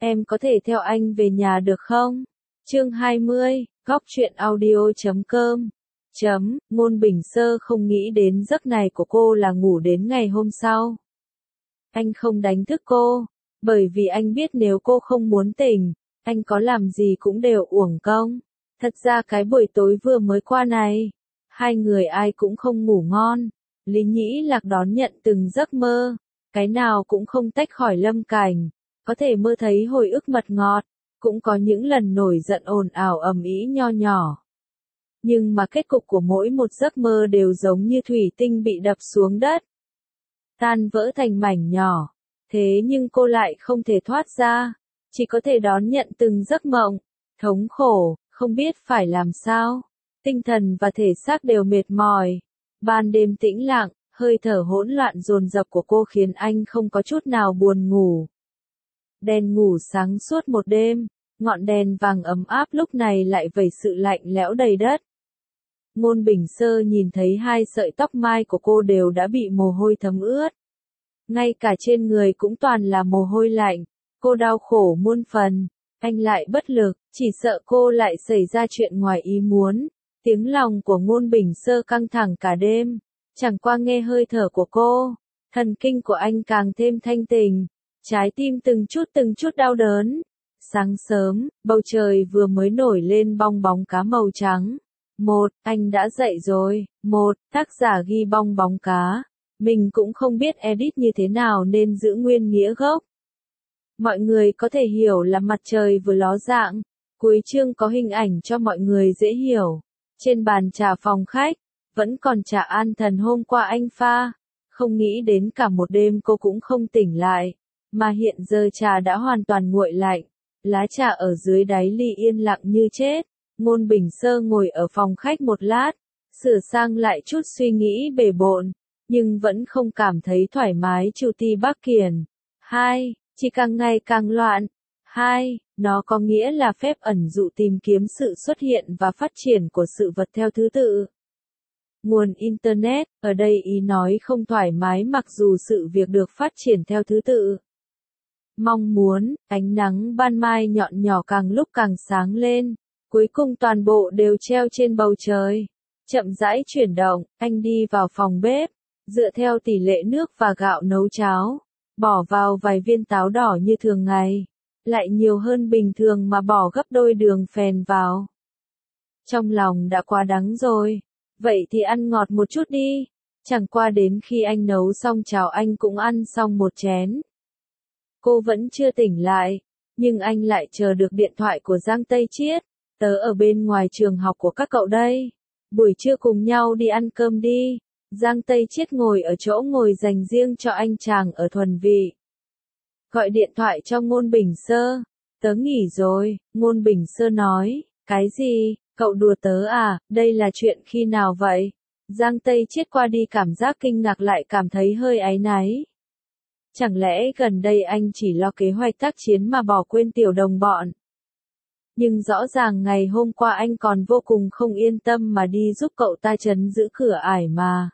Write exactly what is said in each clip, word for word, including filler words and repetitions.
Em có thể theo anh về nhà được không? Chương hai mươi, góc truyện audio chấm com. Chấm, Ngôn Bình Sơ không nghĩ đến giấc này của cô là ngủ đến ngày hôm sau. Anh không đánh thức cô, bởi vì anh biết nếu cô không muốn tỉnh, anh có làm gì cũng đều uổng công. Thật ra cái buổi tối vừa mới qua này, hai người ai cũng không ngủ ngon. Lý Nhĩ Lạc đón nhận từng giấc mơ, cái nào cũng không tách khỏi Lâm Cảnh, có thể mơ thấy hồi ức mật ngọt, cũng có những lần nổi giận ồn ào ầm ĩ nho nhỏ. Nhưng mà kết cục của mỗi một giấc mơ đều giống như thủy tinh bị đập xuống đất, tan vỡ thành mảnh nhỏ. Thế nhưng cô lại không thể thoát ra, chỉ có thể đón nhận từng giấc mộng, thống khổ, không biết phải làm sao. Tinh thần và thể xác đều mệt mỏi. Ban đêm tĩnh lặng, hơi thở hỗn loạn dồn dập của cô khiến anh không có chút nào buồn ngủ. Đèn ngủ sáng suốt một đêm, ngọn đèn vàng ấm áp lúc này lại vẩy sự lạnh lẽo đầy đất. Ngôn Bình Sơ nhìn thấy hai sợi tóc mai của cô đều đã bị mồ hôi thấm ướt. Ngay cả trên người cũng toàn là mồ hôi lạnh, cô đau khổ muôn phần, anh lại bất lực, chỉ sợ cô lại xảy ra chuyện ngoài ý muốn. Tiếng lòng của Ngôn Bình Sơ căng thẳng cả đêm, chẳng qua nghe hơi thở của cô, thần kinh của anh càng thêm thanh tình, trái tim từng chút từng chút đau đớn. Sáng sớm, bầu trời vừa mới nổi lên bong bóng cá màu trắng. Một, anh đã dậy rồi. Một, tác giả ghi bong bóng cá. Mình cũng không biết edit như thế nào nên giữ nguyên nghĩa gốc. Mọi người có thể hiểu là mặt trời vừa ló dạng. Cuối chương có hình ảnh cho mọi người dễ hiểu. Trên bàn trà phòng khách, vẫn còn trà an thần hôm qua anh pha. Không nghĩ đến cả một đêm cô cũng không tỉnh lại, mà hiện giờ trà đã hoàn toàn nguội lạnh. Lá trà ở dưới đáy ly yên lặng như chết. Ngôn Bình Sơ ngồi ở phòng khách một lát, sửa sang lại chút suy nghĩ bề bộn, nhưng vẫn không cảm thấy thoải mái. Chu Ti Bắc Kiền. Hai, chỉ càng ngày càng loạn. Hai, nó có nghĩa là phép ẩn dụ tìm kiếm sự xuất hiện và phát triển của sự vật theo thứ tự. Nguồn Internet, ở đây ý nói không thoải mái mặc dù sự việc được phát triển theo thứ tự. Mong muốn, ánh nắng ban mai nhọn nhỏ càng lúc càng sáng lên, cuối cùng toàn bộ đều treo trên bầu trời. Chậm rãi chuyển động, anh đi vào phòng bếp, dựa theo tỷ lệ nước và gạo nấu cháo, bỏ vào vài viên táo đỏ như thường ngày, lại nhiều hơn bình thường mà bỏ gấp đôi đường phèn vào. Trong lòng đã quá đắng rồi, vậy thì ăn ngọt một chút đi. Chẳng qua đến khi anh nấu xong cháo anh cũng ăn xong một chén. Cô vẫn chưa tỉnh lại, nhưng anh lại chờ được điện thoại của Giang Tây Chiết. Tớ ở bên ngoài trường học của các cậu đây. Buổi trưa cùng nhau đi ăn cơm đi. Giang Tây Chiết ngồi ở chỗ ngồi dành riêng cho anh chàng ở Thuần Vị. Gọi điện thoại cho Ngôn Bình Sơ. Tớ nghỉ rồi, Ngôn Bình Sơ nói. Cái gì, cậu đùa tớ à, đây là chuyện khi nào vậy? Giang Tây Chiết qua đi cảm giác kinh ngạc lại cảm thấy hơi áy náy. Chẳng lẽ gần đây anh chỉ lo kế hoạch tác chiến mà bỏ quên tiểu đồng bọn? Nhưng rõ ràng ngày hôm qua anh còn vô cùng không yên tâm mà đi giúp cậu ta trấn giữ cửa ải mà.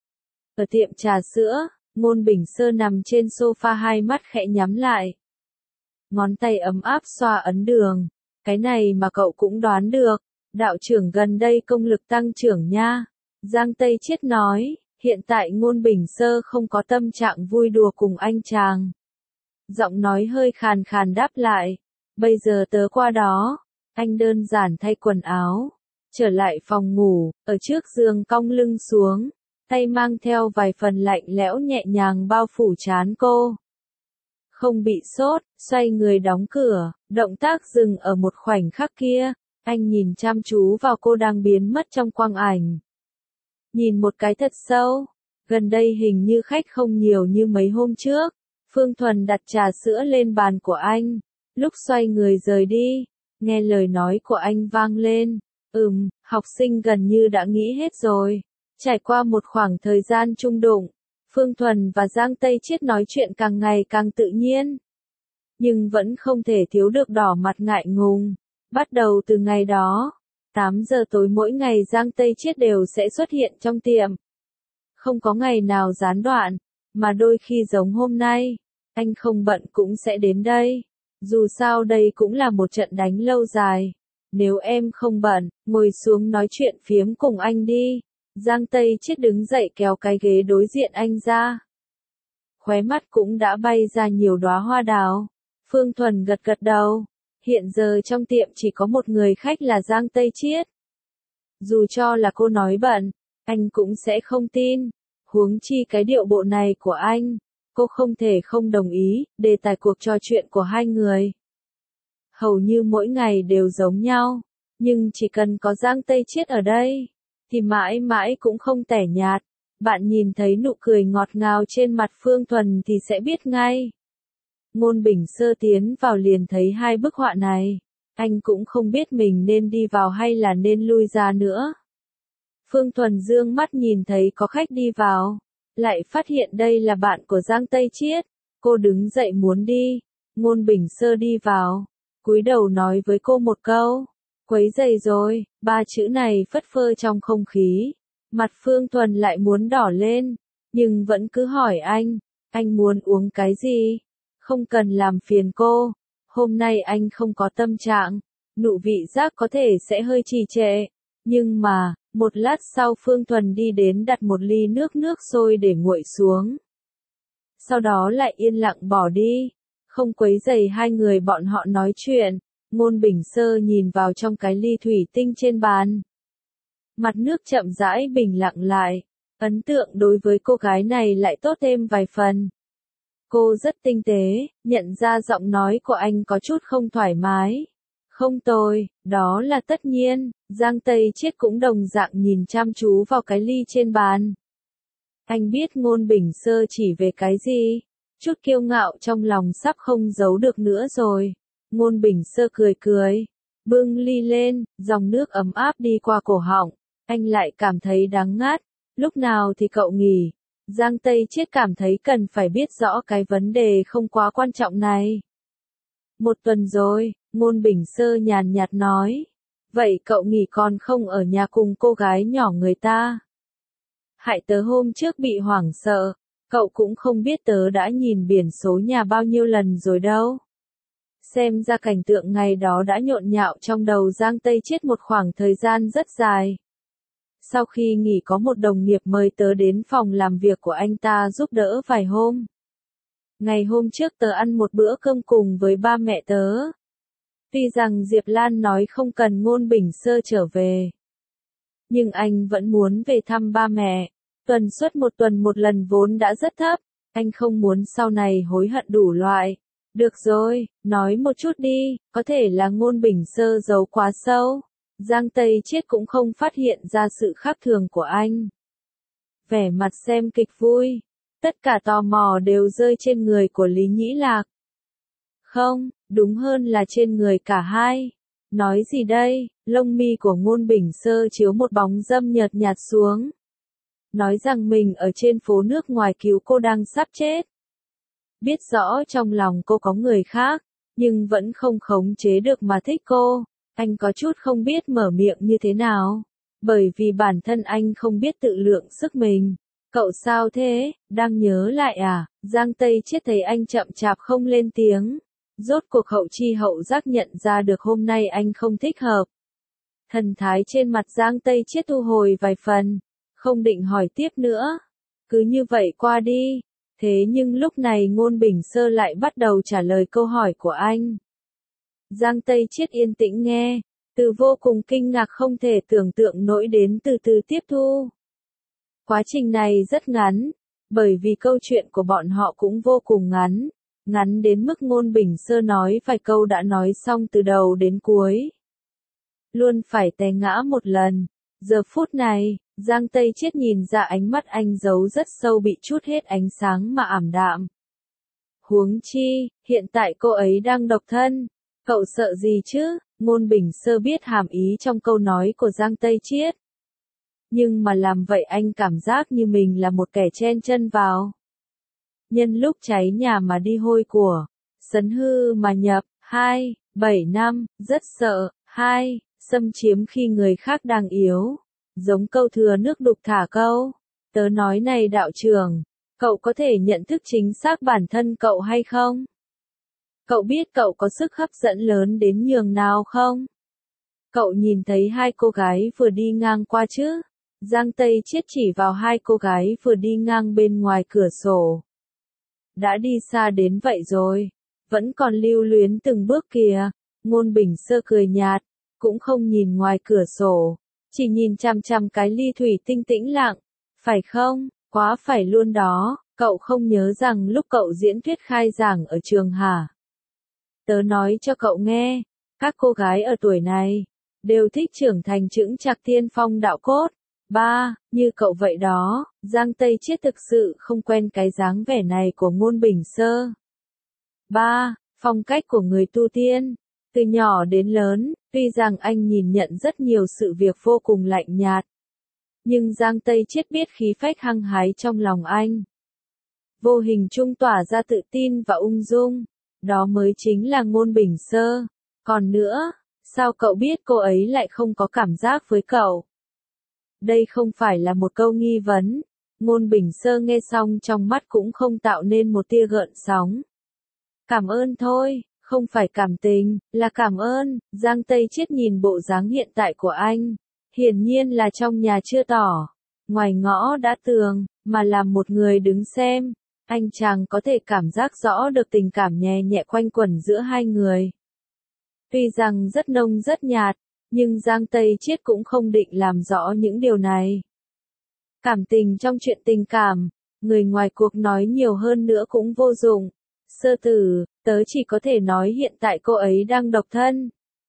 Ở tiệm trà sữa, Ngôn Bình Sơ nằm trên sofa hai mắt khẽ nhắm lại. Ngón tay ấm áp xoa ấn đường. Cái này mà cậu cũng đoán được. Đạo trưởng gần đây công lực tăng trưởng nha. Giang Tây Chiết nói, hiện tại Ngôn Bình Sơ không có tâm trạng vui đùa cùng anh chàng. Giọng nói hơi khàn khàn đáp lại. Bây giờ tớ qua đó. Anh đơn giản thay quần áo, trở lại phòng ngủ, ở trước giường cong lưng xuống, tay mang theo vài phần lạnh lẽo nhẹ nhàng bao phủ trán cô. Không bị sốt, xoay người đóng cửa, động tác dừng ở một khoảnh khắc kia, anh nhìn chăm chú vào cô đang biến mất trong quang ảnh. Nhìn một cái thật sâu, gần đây hình như khách không nhiều như mấy hôm trước. Phương Thuần đặt trà sữa lên bàn của anh, lúc xoay người rời đi, nghe lời nói của anh vang lên. Ừm, học sinh gần như đã nghĩ hết rồi. Trải qua một khoảng thời gian chung đụng, Phương Thuần và Giang Tây Chiết nói chuyện càng ngày càng tự nhiên. Nhưng vẫn không thể thiếu được đỏ mặt ngại ngùng. Bắt đầu từ ngày đó, tám giờ tối mỗi ngày Giang Tây Chiết đều sẽ xuất hiện trong tiệm. Không có ngày nào gián đoạn, mà đôi khi giống hôm nay, anh không bận cũng sẽ đến đây. Dù sao đây cũng là một trận đánh lâu dài. Nếu em không bận, ngồi xuống nói chuyện phiếm cùng anh đi. Giang Tây Chiết đứng dậy kéo cái ghế đối diện anh ra. Khóe mắt cũng đã bay ra nhiều đóa hoa đào. Phương Thuần gật gật đầu. Hiện giờ trong tiệm chỉ có một người khách là Giang Tây Chiết. Dù cho là cô nói bận, anh cũng sẽ không tin. Huống chi cái điệu bộ này của anh, cô không thể không đồng ý. Đề tài cuộc trò chuyện của hai người hầu như mỗi ngày đều giống nhau, nhưng chỉ cần có Giang Tây Chiết ở đây, thì mãi mãi cũng không tẻ nhạt. Bạn nhìn thấy nụ cười ngọt ngào trên mặt Phương Thuần thì sẽ biết ngay. Ngôn Bình Sơ tiến vào liền thấy hai bức họa này. Anh cũng không biết mình nên đi vào hay là nên lui ra nữa. Phương Thuần dương mắt nhìn thấy có khách đi vào, lại phát hiện đây là bạn của Giang Tây Chiết. Cô đứng dậy muốn đi. Ngôn Bình Sơ đi vào, cúi đầu nói với cô một câu. Quấy rầy rồi, ba chữ này phất phơ trong không khí. Mặt Phương Thuần lại muốn đỏ lên, nhưng vẫn cứ hỏi anh, anh muốn uống cái gì? Không cần làm phiền cô, hôm nay anh không có tâm trạng, nụ vị giác có thể sẽ hơi trì trệ. Nhưng mà, một lát sau Phương Thuần đi đến đặt một ly nước nước sôi để nguội xuống. Sau đó lại yên lặng bỏ đi, không quấy rầy hai người bọn họ nói chuyện. Ngôn Bình Sơ nhìn vào trong cái ly thủy tinh trên bàn. Mặt nước chậm rãi bình lặng lại, ấn tượng đối với cô gái này lại tốt thêm vài phần. Cô rất tinh tế, nhận ra giọng nói của anh có chút không thoải mái. Không tồi, đó là tất nhiên. Giang Tây Chiết cũng đồng dạng nhìn chăm chú vào cái ly trên bàn. Anh biết Ngôn Bình Sơ chỉ về cái gì, chút kiêu ngạo trong lòng sắp không giấu được nữa rồi. Ngôn Bình Sơ cười cười, bưng ly lên, dòng nước ấm áp đi qua cổ họng, anh lại cảm thấy đắng ngắt. Lúc nào thì cậu nghỉ? Giang Tây Chiết cảm thấy cần phải biết rõ cái vấn đề không quá quan trọng này. Một tuần rồi, Ngôn Bình Sơ nhàn nhạt nói. Vậy cậu nghỉ còn không ở nhà cùng cô gái nhỏ người ta? Hại tớ hôm trước bị hoảng sợ, cậu cũng không biết tớ đã nhìn biển số nhà bao nhiêu lần rồi đâu. Xem ra cảnh tượng ngày đó đã nhộn nhạo trong đầu Giang Tây Chiết một khoảng thời gian rất dài. Sau khi nghỉ có một đồng nghiệp mời tớ đến phòng làm việc của anh ta giúp đỡ vài hôm. Ngày hôm trước tớ ăn một bữa cơm cùng với ba mẹ tớ. Tuy rằng Diệp Lan nói không cần Ngôn Bình Sơ trở về, nhưng anh vẫn muốn về thăm ba mẹ. Tuần suất một tuần một lần vốn đã rất thấp, anh không muốn sau này hối hận đủ loại. Được rồi, nói một chút đi, có thể là Ngôn Bình Sơ giấu quá sâu. Giang Tây Chiết cũng không phát hiện ra sự khác thường của anh. Vẻ mặt xem kịch vui, tất cả tò mò đều rơi trên người của Lý Nhĩ Lạc. Không, đúng hơn là trên người cả hai. Nói gì đây? Lông mi của Ngôn Bình Sơ chiếu một bóng râm nhợt nhạt xuống. Nói rằng mình ở trên phố nước ngoài cứu cô đang sắp chết. Biết rõ trong lòng cô có người khác, nhưng vẫn không khống chế được mà thích cô. Anh có chút không biết mở miệng như thế nào, bởi vì bản thân anh không biết tự lượng sức mình. Cậu sao thế, đang nhớ lại à? Giang Tây Chiết thấy anh chậm chạp không lên tiếng. Rốt cuộc hậu chi hậu giác nhận ra được hôm nay anh không thích hợp. Thần thái trên mặt Giang Tây Chiết thu hồi vài phần, không định hỏi tiếp nữa. Cứ như vậy qua đi. Thế nhưng lúc này Ngôn Bình Sơ lại bắt đầu trả lời câu hỏi của anh. Giang Tây Chiết yên tĩnh nghe, từ vô cùng kinh ngạc không thể tưởng tượng nổi đến từ từ tiếp thu. Quá trình này rất ngắn, bởi vì câu chuyện của bọn họ cũng vô cùng ngắn, ngắn đến mức Ngôn Bình Sơ nói vài câu đã nói xong từ đầu đến cuối. Luôn phải té ngã một lần. Giờ phút này, Giang Tây Chiết nhìn ra ánh mắt anh giấu rất sâu bị chút hết ánh sáng mà ảm đạm. Huống chi, hiện tại cô ấy đang độc thân. Cậu sợ gì chứ? Ngôn Bình Sơ biết hàm ý trong câu nói của Giang Tây Chiết. Nhưng mà làm vậy anh cảm giác như mình là một kẻ chen chân vào. Nhân lúc cháy nhà mà đi hôi của, sấn hư mà nhập, hai, bảy năm, rất sợ, hai, xâm chiếm khi người khác đang yếu. Giống câu thừa nước đục thả câu. Tớ nói này đạo trưởng, cậu có thể nhận thức chính xác bản thân cậu hay không? Cậu biết cậu có sức hấp dẫn lớn đến nhường nào không? Cậu nhìn thấy hai cô gái vừa đi ngang qua chứ? Giang Tây Chiết chỉ vào hai cô gái vừa đi ngang bên ngoài cửa sổ. Đã đi xa đến vậy rồi, vẫn còn lưu luyến từng bước kìa. Ngôn Bình Sơ cười nhạt, cũng không nhìn ngoài cửa sổ, chỉ nhìn chằm chằm cái ly thủy tinh tĩnh lặng. Phải không? Quá phải luôn đó, cậu không nhớ rằng lúc cậu diễn thuyết khai giảng ở trường hả? Tớ nói cho cậu nghe, các cô gái ở tuổi này đều thích trưởng thành chững chạc tiên phong đạo cốt. Ba, như cậu vậy đó. Giang Tây Chiết thực sự không quen cái dáng vẻ này của Ngôn Bình Sơ. Ba, phong cách của người tu tiên. Từ nhỏ đến lớn, tuy rằng anh nhìn nhận rất nhiều sự việc vô cùng lạnh nhạt, nhưng Giang Tây Chiết biết khí phách hăng hái trong lòng anh. Vô hình trung tỏa ra tự tin và ung dung. Đó mới chính là Ngôn Bình Sơ. Còn nữa, sao cậu biết cô ấy lại không có cảm giác với cậu? Đây không phải là một câu nghi vấn. Ngôn Bình Sơ nghe xong trong mắt cũng không tạo nên một tia gợn sóng. Cảm ơn thôi, không phải cảm tình, là cảm ơn. Giang Tây Chiết nhìn bộ dáng hiện tại của anh. Hiển nhiên là trong nhà chưa tỏ, ngoài ngõ đã tường, mà làm một người đứng xem. Anh chàng có thể cảm giác rõ được tình cảm nhẹ nhẹ quanh quẩn giữa hai người. Tuy rằng rất nông rất nhạt, nhưng Giang Tây Chiết cũng không định làm rõ những điều này. Cảm tình trong chuyện tình cảm, người ngoài cuộc nói nhiều hơn nữa cũng vô dụng. Sơ tử, tớ chỉ có thể nói hiện tại cô ấy đang độc thân.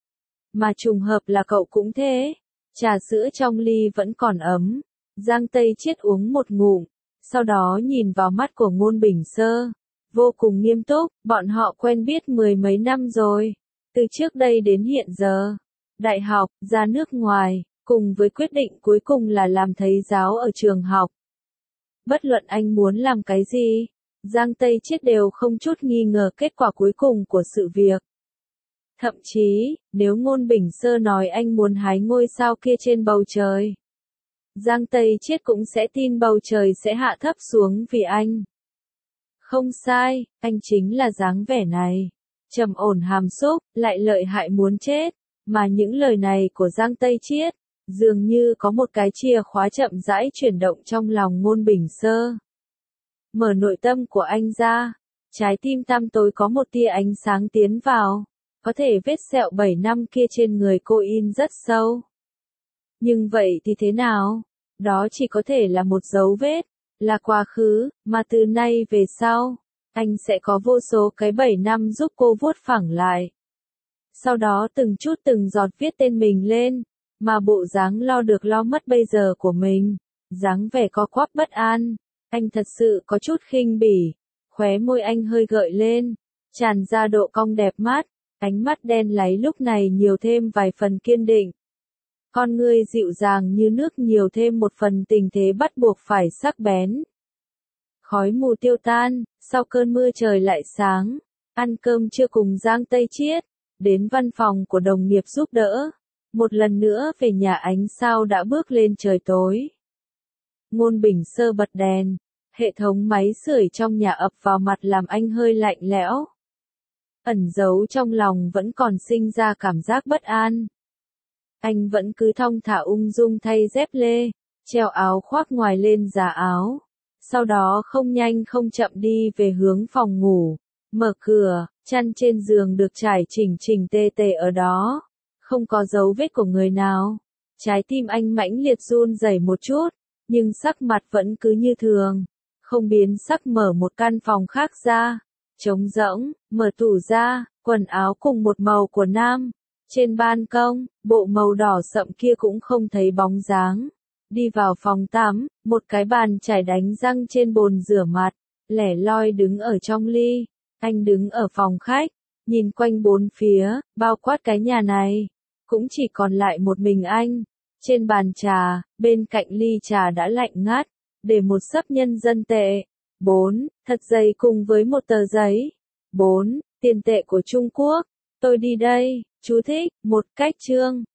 Mà trùng hợp là cậu cũng thế. Trà sữa trong ly vẫn còn ấm. Giang Tây Chiết uống một ngụm, sau đó nhìn vào mắt của Ngôn Bình Sơ. Vô cùng nghiêm túc, bọn họ quen biết mười mấy năm rồi. Từ trước đây đến hiện giờ. Đại học, ra nước ngoài, cùng với quyết định cuối cùng là làm thầy giáo ở trường học. Bất luận anh muốn làm cái gì, Giang Tây Chiết đều không chút nghi ngờ kết quả cuối cùng của sự việc. Thậm chí, nếu Ngôn Bình Sơ nói anh muốn hái ngôi sao kia trên bầu trời, Giang Tây Chiết cũng sẽ tin bầu trời sẽ hạ thấp xuống vì anh. Không sai, anh chính là dáng vẻ này. Trầm ổn hàm xúc, lại lợi hại muốn chết. Mà những lời này của Giang Tây Chiết, dường như có một cái chìa khóa chậm rãi chuyển động trong lòng Ngôn Bình Sơ. Mở nội tâm của anh ra, trái tim tăm tối có một tia ánh sáng tiến vào. Có thể vết sẹo bảy năm kia trên người cô in rất sâu. Nhưng vậy thì thế nào? Đó chỉ có thể là một dấu vết, là quá khứ, mà từ nay về sau, anh sẽ có vô số cái bảy năm giúp cô vuốt phẳng lại. Sau đó từng chút từng giọt viết tên mình lên, mà bộ dáng lo được lo mất bây giờ của mình, dáng vẻ co quắp bất an, anh thật sự có chút khinh bỉ, khóe môi anh hơi gợi lên, tràn ra độ cong đẹp mắt, ánh mắt đen láy lúc này nhiều thêm vài phần kiên định. Con ngươi dịu dàng như nước nhiều thêm một phần tình thế bắt buộc phải sắc bén. Khói mù tiêu tan, sau cơn mưa trời lại sáng, ăn cơm trưa cùng Giang Tây Chiết, đến văn phòng của đồng nghiệp giúp đỡ. Một lần nữa về nhà ánh sao đã bước lên trời tối. Ngôn Bình Sơ bật đèn, hệ thống máy sưởi trong nhà ập vào mặt làm anh hơi lạnh lẽo. Ẩn giấu trong lòng vẫn còn sinh ra cảm giác bất an. Anh vẫn cứ thong thả ung dung thay dép lê, treo áo khoác ngoài lên giá áo. Sau đó không nhanh không chậm đi về hướng phòng ngủ. Mở cửa, chăn trên giường được trải chỉnh chỉnh tề tề ở đó. Không có dấu vết của người nào. Trái tim anh mãnh liệt run rẩy một chút, nhưng sắc mặt vẫn cứ như thường. Không biến sắc mở một căn phòng khác ra. Trống rỗng, mở tủ ra, quần áo cùng một màu của nam. Trên ban công, bộ màu đỏ sậm kia cũng không thấy bóng dáng. Đi vào phòng tắm, một cái bàn chải đánh răng trên bồn rửa mặt, lẻ loi đứng ở trong ly. Anh đứng ở phòng khách, nhìn quanh bốn phía, bao quát cái nhà này. Cũng chỉ còn lại một mình anh. Trên bàn trà, bên cạnh ly trà đã lạnh ngắt, để một xấp nhân dân tệ. Bốn, thật dày cùng với một tờ giấy. Bốn, tiền tệ của Trung Quốc. Tôi đi đây. Chú thích, một cách chương.